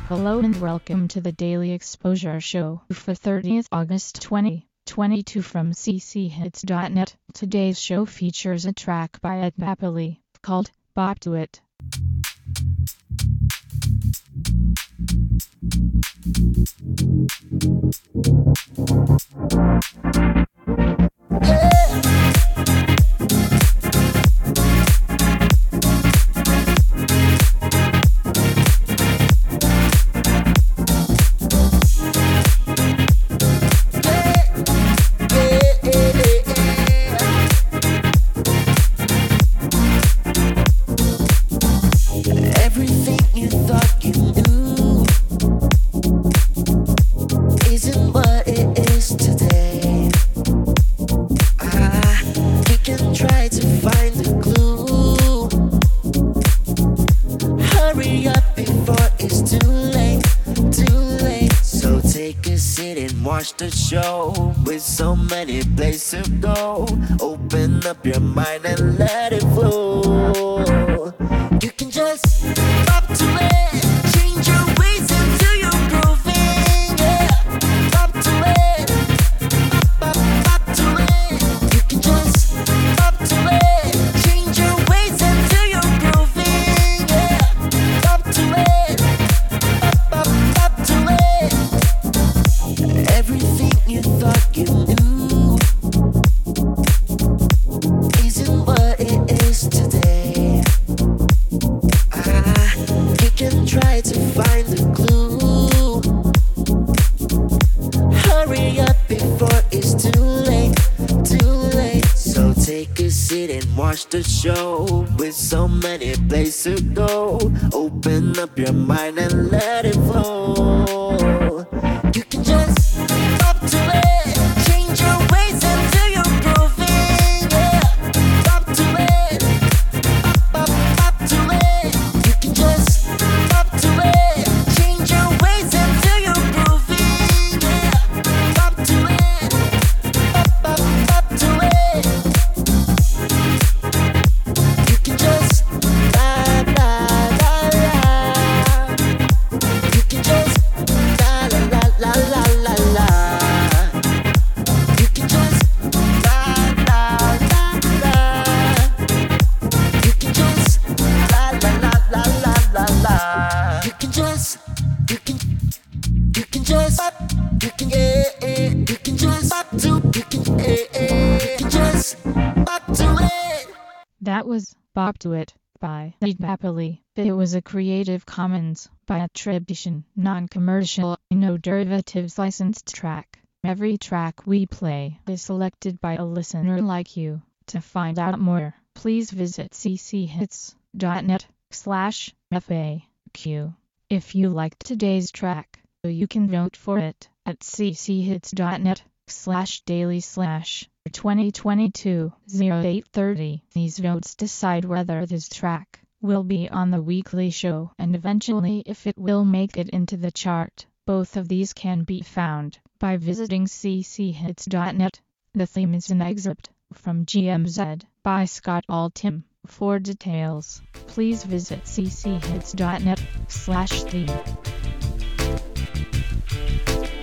Hello and welcome to the Daily Exposure Show for 30th August 2022 from cchits.net. Today's show features a track by Ed Napoli called Bop to It. Everything you thought you knew isn't what it is today. You can try to find a clue. Hurry up before it's too late, too late. So take a seat and watch the show. With so many places to go, open up your mind and let it flow. You can just pop to it, change your ways until you're grooving, yeah. Pop to it, pop, pop, pop to it. You can just pop to it, change your ways until you're grooving, yeah. Pop to it, pop, pop, pop to it. Everything you thought you knew isn't what it is today. You can try to find a clue. Hurry up before it's too late, too late. So take a seat and watch the show. With so many places to go, open up your mind and let it flow. You can just pop to it, change your ways until you're grooving, yeah. Pop to it, pop, pop, pop to it. You can just pop to it, change your ways until you're grooving, yeah. Pop to it, pop, pop, pop to it. You can just la la la la. You can just la la la la la la. You can just la la la la. You can just la la la la la la la. You can just, you can just, you can you can just pop to, you can just pop to it. That was Bop to It by Ed Napoli. It was a Creative Commons by attribution, non-commercial, no derivatives licensed track. Every track we play is selected by a listener like you. To find out more, please visit cchits.net/FAQ. If you liked today's track, you can vote for it at cchits.net/daily/2022-0830. These votes decide whether this track will be on the weekly show and eventually if it will make it into the chart. Both of these can be found by visiting cchits.net. The theme is an excerpt from GMZ by Scott Altham. For details, please visit cchits.net/theme.